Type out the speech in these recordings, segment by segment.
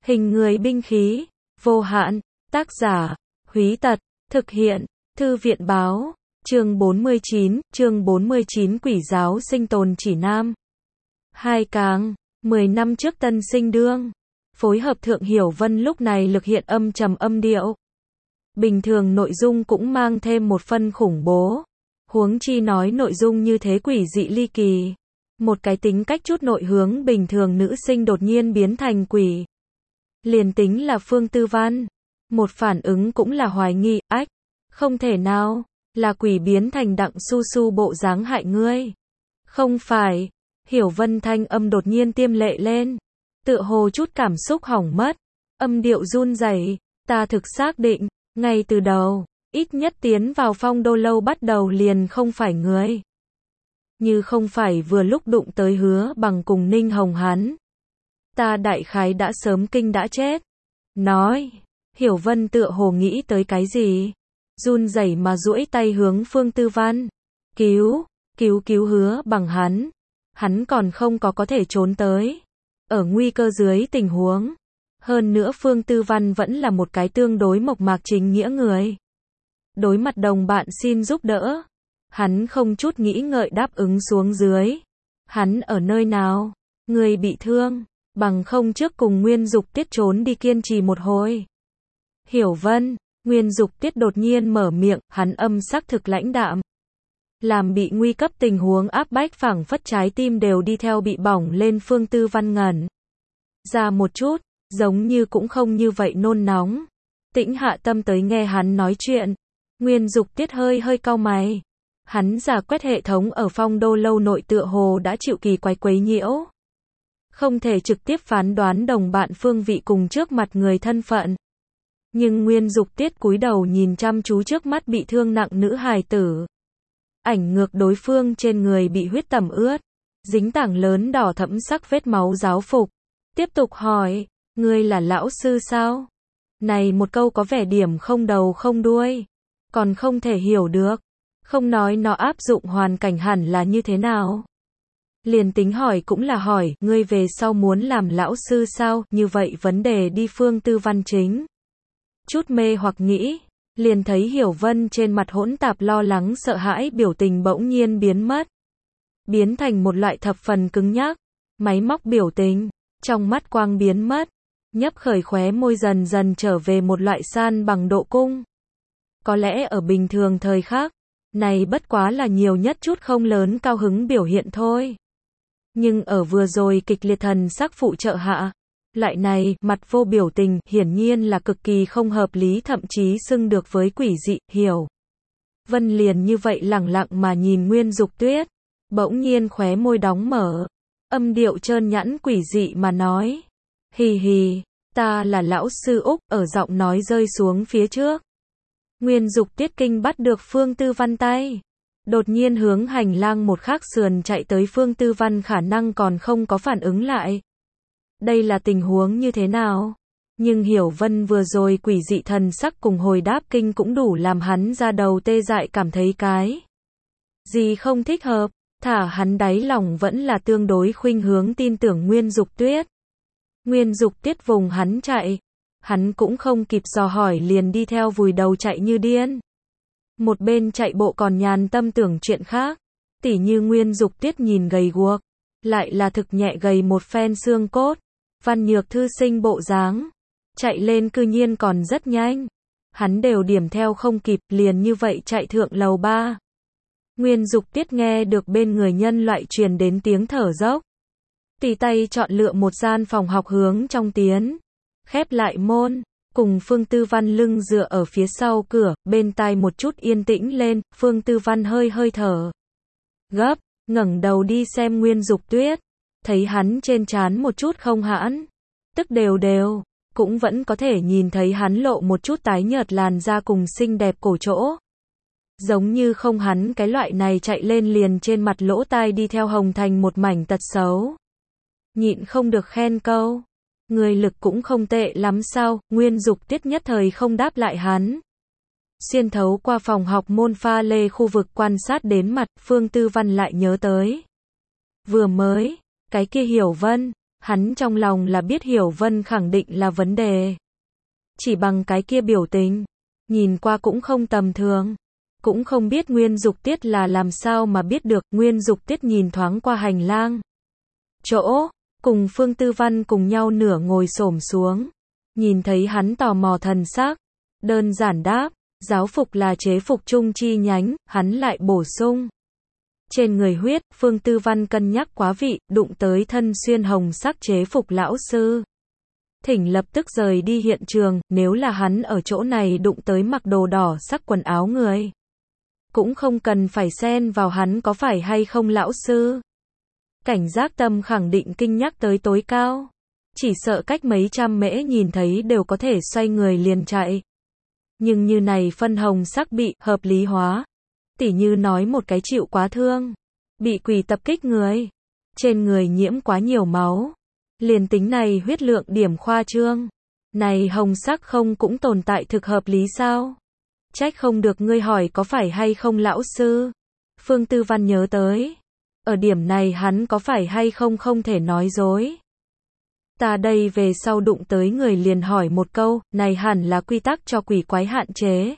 Hình người binh khí, vô hạn, tác giả, Húy Tật, thực hiện, Thư viện báo, chương 49 Quỷ giáo sinh tồn chỉ nam. 2 Cáng, 10 năm trước tân sinh đương, phối hợp Thượng Hiểu Vân lúc này lực hiện âm trầm âm điệu. Bình thường nội dung cũng mang thêm một phân khủng bố. Huống chi nói nội dung như thế quỷ dị ly kỳ. Một cái tính cách chút nội hướng bình thường nữ sinh đột nhiên biến thành quỷ. Liền tính là Phương Tư Văn. Một phản ứng cũng là hoài nghi, ách. Không thể nào, là quỷ biến thành Đặng Su Su bộ dáng hại ngươi. Không phải, Hiểu Vân thanh âm đột nhiên tiêm lệ lên. Tựa hồ chút cảm xúc hỏng mất. Âm điệu run rẩy, ta thực xác định, ngay từ đầu, ít nhất tiến vào Phong Đô Lâu bắt đầu liền không phải người. Như không phải vừa lúc đụng tới Hứa Bằng cùng Ninh Hồng hắn. Ta đại khái đã sớm kinh đã chết. Nói, Hiểu Vân tựa hồ nghĩ tới cái gì. Run rẩy mà duỗi tay hướng Phương Tư Văn. Cứu Hứa Bằng hắn. Hắn còn không có thể trốn tới. Ở nguy cơ dưới tình huống. Hơn nữa Phương Tư Văn vẫn là một cái tương đối mộc mạc chính nghĩa người. Đối mặt đồng bạn xin giúp đỡ. Hắn không chút nghĩ ngợi đáp ứng xuống dưới. Hắn ở nơi nào? Người bị thương. Bằng không trước cùng Nguyên Dục Tiết trốn đi kiên trì một hồi. Hiểu Vân, Nguyên Dục Tiết đột nhiên mở miệng, hắn âm sắc thực lãnh đạm. Làm bị nguy cấp tình huống áp bách phảng phất trái tim đều đi theo bị bỏng lên. Phương Tư Văn ngẩn ra một chút, giống như cũng không như vậy nôn nóng. Tĩnh hạ tâm tới nghe hắn nói chuyện. Nguyên Dục Tiết hơi cau mày. Hắn giả quét hệ thống ở Phong Đô Lâu nội tựa hồ đã chịu kỳ quấy nhiễu. Không thể trực tiếp phán đoán đồng bạn phương vị cùng trước mặt người thân phận. Nhưng Nguyên Dục Tiết cúi đầu nhìn chăm chú trước mắt bị thương nặng nữ hài tử. Ảnh ngược đối phương trên người bị huyết tẩm ướt. Dính tảng lớn đỏ thẫm sắc vết máu giáo phục. Tiếp tục hỏi, ngươi là lão sư sao? Này một câu có vẻ điểm không đầu không đuôi. Còn không thể hiểu được. Không nói nó áp dụng hoàn cảnh hẳn là như thế nào. Liền tính hỏi cũng là hỏi, ngươi về sau muốn làm lão sư sao? Như vậy vấn đề đi. Phương Tư Văn chính chút mê hoặc nghĩ, liền thấy Hiểu Vân trên mặt hỗn tạp lo lắng sợ hãi biểu tình bỗng nhiên biến mất. Biến thành một loại thập phần cứng nhắc, máy móc biểu tình, trong mắt quang biến mất, nhấp khởi khóe môi dần dần trở về một loại san bằng độ cung. Có lẽ ở bình thường thời khắc, này bất quá là nhiều nhất chút không lớn cao hứng biểu hiện thôi. Nhưng ở vừa rồi kịch liệt thần sắc phụ trợ hạ, loại này, mặt vô biểu tình, hiển nhiên là cực kỳ không hợp lý thậm chí xưng được với quỷ dị. Hiểu Vân liền như vậy lẳng lặng mà nhìn Nguyên Dục Tuyết, bỗng nhiên khóe môi đóng mở, âm điệu trơn nhẵn quỷ dị mà nói. Hì hì, ta là lão sư Úc, ở giọng nói rơi xuống phía trước. Nguyên Dục Tiết kinh bắt được Phương Tư Văn tay. Đột nhiên hướng hành lang một khác sườn chạy tới. Phương Tư Văn khả năng còn không có phản ứng lại. Đây là tình huống như thế nào? Nhưng Hiểu Vân vừa rồi quỷ dị thần sắc cùng hồi đáp kinh cũng đủ làm hắn ra đầu tê dại cảm thấy cái gì không thích hợp. Thả hắn đáy lòng vẫn là tương đối khuynh hướng tin tưởng Nguyên Dục Tuyết. Nguyên Dục Tiết vùng hắn chạy. Hắn cũng không kịp dò hỏi liền đi theo vùi đầu chạy như điên. Một bên chạy bộ còn nhàn tâm tưởng chuyện khác. Tỉ như Nguyên Dục Tiết nhìn gầy guộc. Lại là thực nhẹ gầy một phen xương cốt. Văn nhược thư sinh bộ dáng. Chạy lên cư nhiên còn rất nhanh. Hắn đều điểm theo không kịp liền như vậy chạy thượng lầu 3. Nguyên Dục Tiết nghe được bên người nhân loại truyền đến tiếng thở dốc. Tỉ tay chọn lựa một gian phòng học hướng trong tiến. Khép lại môn, cùng Phương Tư Văn lưng dựa ở phía sau cửa, bên tai một chút yên tĩnh lên. Phương Tư Văn hơi thở gấp, ngẩng đầu đi xem Nguyên Dục Tuyết, thấy hắn trên trán một chút không hãn, tức đều, cũng vẫn có thể nhìn thấy hắn lộ một chút tái nhợt làn da cùng xinh đẹp cổ chỗ. Giống như không hắn cái loại này chạy lên liền trên mặt lỗ tai đi theo hồng thành một mảnh tật xấu. Nhịn không được khen câu. Người lực cũng không tệ lắm sao? Nguyên Dục Tiết nhất thời không đáp lại hắn. Xuyên thấu qua phòng học môn pha lê khu vực quan sát đến mặt. Phương Tư Văn lại nhớ tới. Vừa mới, cái kia Hiểu Vân, Hắn trong lòng là biết Hiểu Vân khẳng định là vấn đề. Chỉ bằng cái kia biểu tình, nhìn qua cũng không tầm thường. Cũng không biết Nguyên Dục Tiết là làm sao mà biết được. Nguyên Dục Tiết nhìn thoáng qua hành lang chỗ, cùng Phương Tư Văn cùng nhau nửa ngồi xổm xuống. Nhìn thấy hắn tò mò thần sắc, đơn giản đáp, giáo phục là chế phục trung chi nhánh, hắn lại bổ sung. Trên người huyết, Phương Tư Văn cân nhắc quá vị, đụng tới thân xuyên hồng sắc chế phục lão sư. Thỉnh lập tức rời đi hiện trường, nếu là hắn ở chỗ này đụng tới mặc đồ đỏ sắc quần áo người. Cũng không cần phải xen vào hắn có phải hay không lão sư. Cảnh giác tâm khẳng định kinh nhắc tới tối cao. Chỉ sợ cách mấy trăm mễ nhìn thấy đều có thể xoay người liền chạy. Nhưng như này phân hồng sắc bị hợp lý hóa. Tỉ như nói một cái chịu quá thương. Bị quỷ tập kích người. Trên người nhiễm quá nhiều máu. Liền tính này huyết lượng điểm khoa trương. Này hồng sắc không cũng tồn tại thực hợp lý sao? Trách không được ngươi hỏi có phải hay không lão sư. Phương Tư Văn nhớ tới. Ở điểm này hắn có phải hay không không thể nói dối. Ta đây về sau đụng tới người liền hỏi một câu, này hẳn là quy tắc cho quỷ quái hạn chế.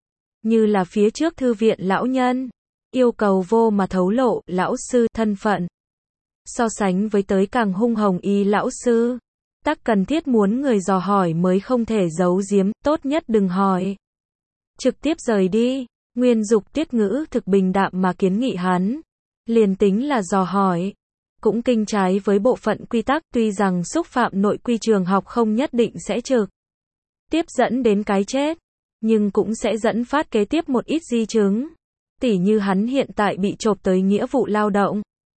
Như là phía trước thư viện lão nhân. Yêu cầu vô mà thấu lộ, lão sư thân phận. So sánh với tới càng hung hồng y lão sư. Tắc cần thiết muốn người dò hỏi mới không thể giấu giếm, tốt nhất đừng hỏi. Trực tiếp rời đi. Nguyên Dục Tiết ngữ thực bình đạm mà kiến nghị hắn. Liền tính là dò hỏi. Cũng kinh trái với bộ phận quy tắc, tuy rằng xúc phạm nội quy trường học không nhất định sẽ trực tiếp dẫn đến cái chết. Nhưng cũng sẽ dẫn phát kế tiếp một ít di chứng. Tỉ như hắn hiện tại bị chộp tới nghĩa vụ lao động.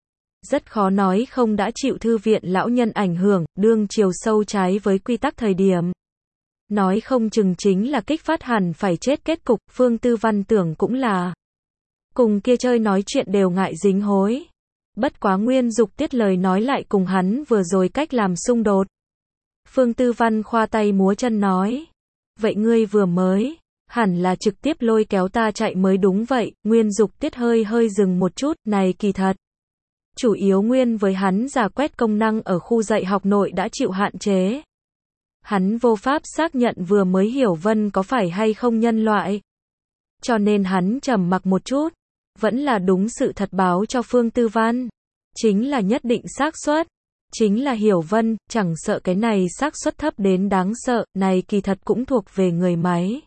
Rất khó nói không đã chịu thư viện lão nhân ảnh hưởng, đương chiều sâu trái với quy tắc thời điểm. Nói không chừng chính là kích phát hẳn phải chết kết cục, Phương Tư Văn tưởng cũng là. Cùng kia chơi nói chuyện đều ngại dính hối. Bất quá Nguyên Dục Tiết lời nói lại cùng hắn vừa rồi cách làm xung đột. Phương Tư Văn khoa tay múa chân nói. Vậy ngươi vừa mới, hẳn là trực tiếp lôi kéo ta chạy mới đúng vậy. Nguyên Dục Tiết hơi dừng một chút, này kỳ thật. Chủ yếu nguyên với hắn giả quét công năng ở khu dạy học nội đã chịu hạn chế. Hắn vô pháp xác nhận vừa mới Hiểu Vân có phải hay không nhân loại. Cho nên hắn trầm mặc một chút. Vẫn là đúng sự thật báo cho Phương Tư Văn. Chính là nhất định xác suất. Chính là Hiểu Vân, chẳng sợ cái này xác suất thấp đến đáng sợ, này kỳ thật cũng thuộc về người máy.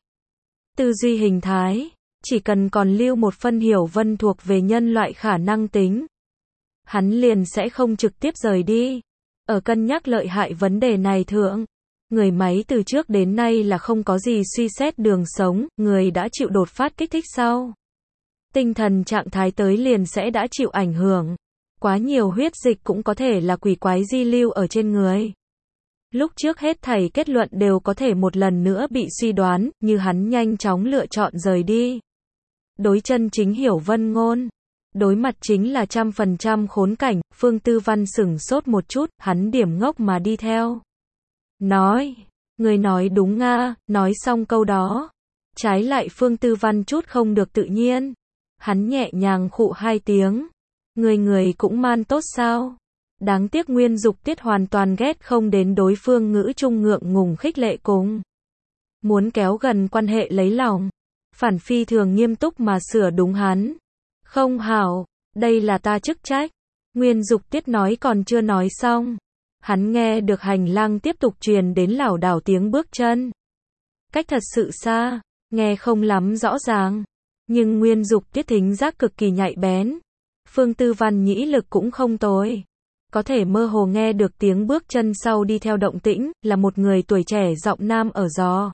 Tư duy hình thái. Chỉ cần còn lưu một phân Hiểu Vân thuộc về nhân loại khả năng tính. Hắn liền sẽ không trực tiếp rời đi. Ở cân nhắc lợi hại vấn đề này thượng. Người máy từ trước đến nay là không có gì suy xét đường sống, người đã chịu đột phát kích thích sau. Tinh thần trạng thái tới liền sẽ đã chịu ảnh hưởng. Quá nhiều huyết dịch cũng có thể là quỷ quái di lưu ở trên người. Lúc trước hết thảy kết luận đều có thể một lần nữa bị suy đoán, như hắn nhanh chóng lựa chọn rời đi. Đối chân chính Hiểu Vân ngôn. Đối mặt chính là 100% khốn cảnh, Phương Tư Văn sửng sốt một chút, hắn điểm ngốc mà đi theo. Nói, người nói đúng nga, nói xong câu đó. Trái lại Phương Tư Văn chút không được tự nhiên. Hắn nhẹ nhàng khụ hai tiếng. Người cũng man tốt sao? Đáng tiếc Nguyên Dục Tiết hoàn toàn ghét không đến đối phương ngữ trung ngượng ngùng khích lệ cùng. Muốn kéo gần quan hệ lấy lòng. Phản phi thường nghiêm túc mà sửa đúng hắn. Không hảo, đây là ta chức trách. Nguyên Dục Tiết nói còn chưa nói xong. Hắn nghe được hành lang tiếp tục truyền đến lảo đảo tiếng bước chân. Cách thật sự xa, nghe không lắm rõ ràng. Nhưng Nguyên Dục Tiết thính giác cực kỳ nhạy bén. Phương Tư Văn nhĩ lực cũng không tồi. Có thể mơ hồ nghe được tiếng bước chân sau đi theo động tĩnh, là một người tuổi trẻ giọng nam ở gió.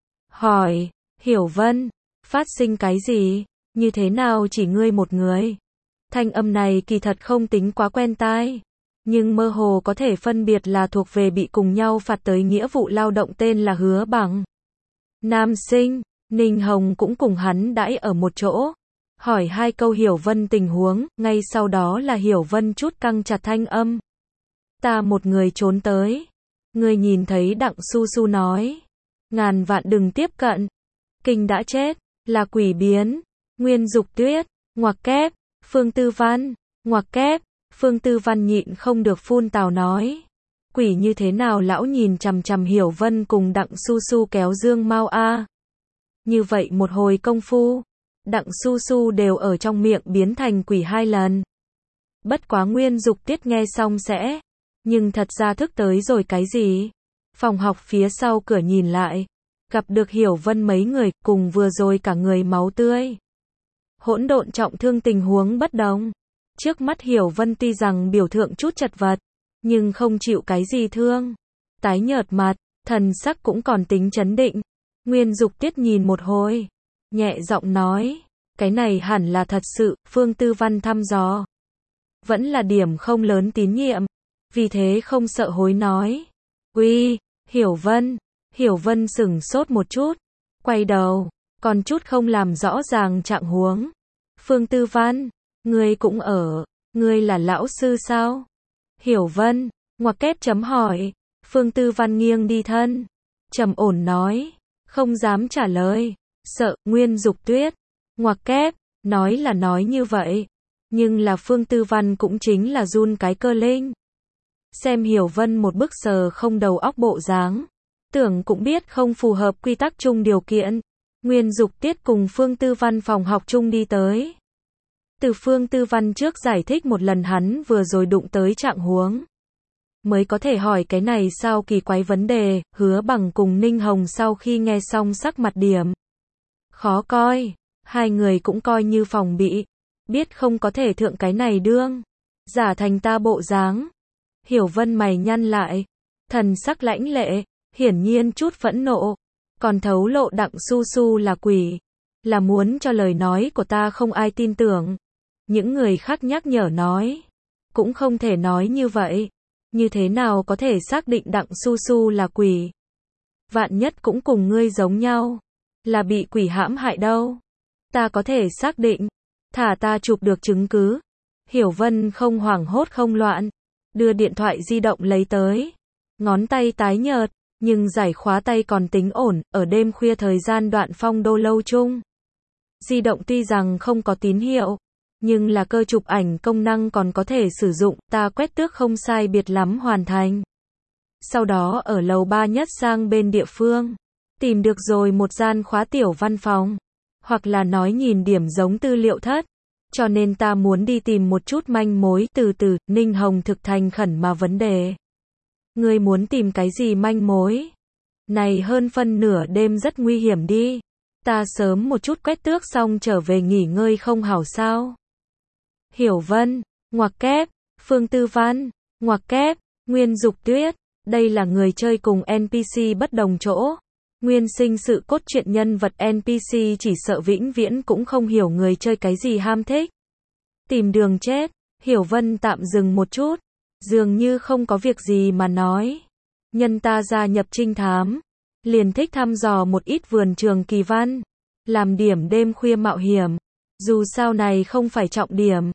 Hỏi, Hiểu Vân, phát sinh cái gì? Như thế nào chỉ ngươi một người? Thanh âm này kỳ thật không tính quá quen tai. Nhưng mơ hồ có thể phân biệt là thuộc về bị cùng nhau phạt tới nghĩa vụ lao động tên là Hứa Bằng. Nam sinh, Ninh Hồng cũng cùng hắn đãi ở một chỗ. Hỏi hai câu Hiểu Vân tình huống, ngay sau đó là Hiểu Vân chút căng chặt thanh âm. Ta một người trốn tới. Ngươi nhìn thấy Đặng Su Su nói. Ngàn vạn đừng tiếp cận. Kinh đã chết, là quỷ biến. Nguyên Dục Tuyết, ngoặc kép, Phương Tư Văn, ngoặc kép, Phương Tư Văn nhịn không được phun tào nói. Quỷ như thế nào lão nhìn chằm chằm Hiểu Vân cùng Đặng Su Su kéo Dương Mao a. Như vậy một hồi công phu, Đặng Su Su đều ở trong miệng biến thành quỷ 2 lần. Bất quá Nguyên Dục Tiết nghe xong sẽ, nhưng thật ra thức tới rồi cái gì? Phòng học phía sau cửa nhìn lại, gặp được Hiểu Vân mấy người, cùng vừa rồi cả người máu tươi. Hỗn độn trọng thương tình huống bất đồng. Trước mắt Hiểu Vân tuy rằng biểu thượng chút chật vật, nhưng không chịu cái gì thương. Tái nhợt mặt, thần sắc cũng còn tính chấn định. Nguyên Dục Tiết nhìn một hồi, nhẹ giọng nói, cái này hẳn là thật sự, Phương Tư Văn thăm dò. Vẫn là điểm không lớn tín nhiệm, vì thế không sợ hối nói. Uy, Hiểu Vân sửng sốt một chút, quay đầu, còn chút không làm rõ ràng trạng huống. Phương Tư Văn, ngươi cũng ở, ngươi là lão sư sao? Hiểu Vân, ngoặc kép chấm hỏi. Phương Tư Văn nghiêng đi thân, trầm ổn nói, không dám trả lời, sợ. Nguyên Dục Tuyết, ngoặc kép, nói là nói như vậy, nhưng là Phương Tư Văn cũng chính là run cái cơ linh. Xem Hiểu Vân một bức sờ không đầu óc bộ dáng, tưởng cũng biết không phù hợp quy tắc chung điều kiện. Nguyên Dục Tiết cùng Phương Tư Văn phòng học chung đi tới. Từ Phương Tư Văn trước giải thích một lần hắn vừa rồi đụng tới trạng huống, mới có thể hỏi cái này sao kỳ quái vấn đề. Hứa Bằng cùng Ninh Hồng sau khi nghe xong sắc mặt điểm khó coi, hai người cũng coi như phòng bị, biết không có thể thượng cái này đương giả thành ta bộ dáng. Hiểu Vân mày nhăn lại, thần sắc lãnh lệ, hiển nhiên chút phẫn nộ, còn thấu lộ Đặng Su Su là quỷ, là muốn cho lời nói của ta không ai tin tưởng. Những người khác nhắc nhở nói, cũng không thể nói như vậy, như thế nào có thể xác định Đặng Su Su là quỷ? Vạn nhất cũng cùng ngươi giống nhau, là bị quỷ hãm hại đâu. Ta có thể xác định, thả ta chụp được chứng cứ. Hiểu Vân không hoảng hốt không loạn, đưa điện thoại di động lấy tới, ngón tay tái nhợt, nhưng giải khóa tay còn tính ổn. Ở đêm khuya thời gian đoạn phong đô lâu chung, di động tuy rằng không có tín hiệu, nhưng là cơ chụp ảnh công năng còn có thể sử dụng. Ta quét tước không sai biệt lắm hoàn thành. Sau đó ở lầu 3 nhất sang bên địa phương, tìm được rồi một gian khóa tiểu văn phòng, hoặc là nói nhìn điểm giống tư liệu thất, cho nên ta muốn đi tìm một chút manh mối. Từ từ, Ninh Hồng thực thành khẩn mà vấn đề. Ngươi muốn tìm cái gì manh mối? Này hơn phân nửa đêm rất nguy hiểm đi. Ta sớm một chút quét tước xong trở về nghỉ ngơi không hảo sao? Hiểu Vân, ngoặc kép, Phương Tư Văn, ngoặc kép, Nguyên Dục Tuyết, đây là người chơi cùng NPC bất đồng chỗ. Nguyên sinh sự cốt truyện nhân vật NPC chỉ sợ vĩnh viễn cũng không hiểu người chơi cái gì ham thích. Tìm đường chết. Hiểu Vân tạm dừng một chút, dường như không có việc gì mà nói. Nhân ta gia nhập trinh thám, liền thích thăm dò một ít vườn trường kỳ văn, làm điểm đêm khuya mạo hiểm. Dù sao này không phải trọng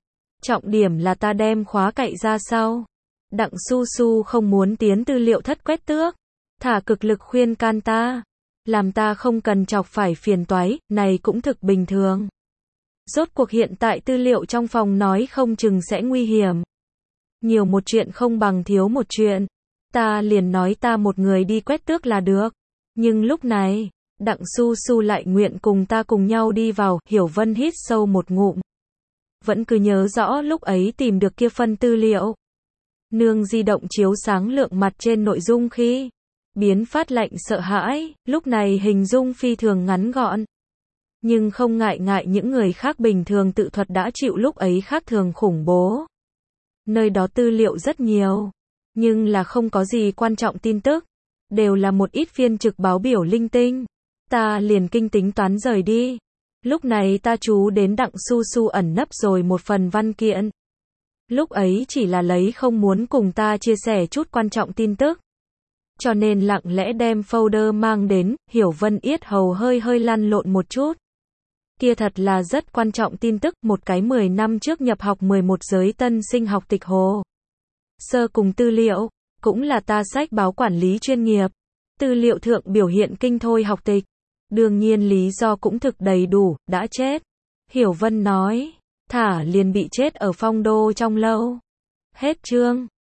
điểm là ta đem khóa cậy ra sau. Đặng Su Su không muốn tiến tư liệu thất quét tước, thả cực lực khuyên can ta, làm ta không cần chọc phải phiền toái, này cũng thực bình thường. Rốt cuộc hiện tại tư liệu trong phòng nói không chừng sẽ nguy hiểm. Nhiều một chuyện không bằng thiếu một chuyện. Ta liền nói ta một người đi quét tước là được. Nhưng lúc này, Đặng Su Su lại nguyện cùng ta cùng nhau đi vào. Hiểu Vân hít sâu một ngụm. Vẫn cứ nhớ rõ lúc ấy tìm được kia phân tư liệu. Nương di động chiếu sáng lượng mặt trên nội dung khi biến phát lạnh sợ hãi, lúc này hình dung phi thường ngắn gọn. Nhưng không ngại những người khác bình thường tự thuật đã chịu lúc ấy khác thường khủng bố. Nơi đó tư liệu rất nhiều, nhưng là không có gì quan trọng tin tức, đều là một ít phiên trực báo biểu linh tinh. Ta liền kinh tính toán rời đi. Lúc này ta chú đến Đặng Su Su ẩn nấp rồi một phần văn kiện. Lúc ấy chỉ là lấy không muốn cùng ta chia sẻ chút quan trọng tin tức, cho nên lặng lẽ đem folder mang đến. Hiểu Vân yết hầu hơi lăn lộn một chút. Kia thật là rất quan trọng tin tức, một cái 10 năm trước nhập học 11 giới tân sinh học tịch hồ sơ cùng tư liệu, cũng là ta sách báo quản lý chuyên nghiệp. Tư liệu thượng biểu hiện kinh thôi học tịch. Đương nhiên lý do cũng thực đầy đủ, đã chết. Hiểu Vân nói, thả liền bị chết ở phong đô trong lâu. Hết chương.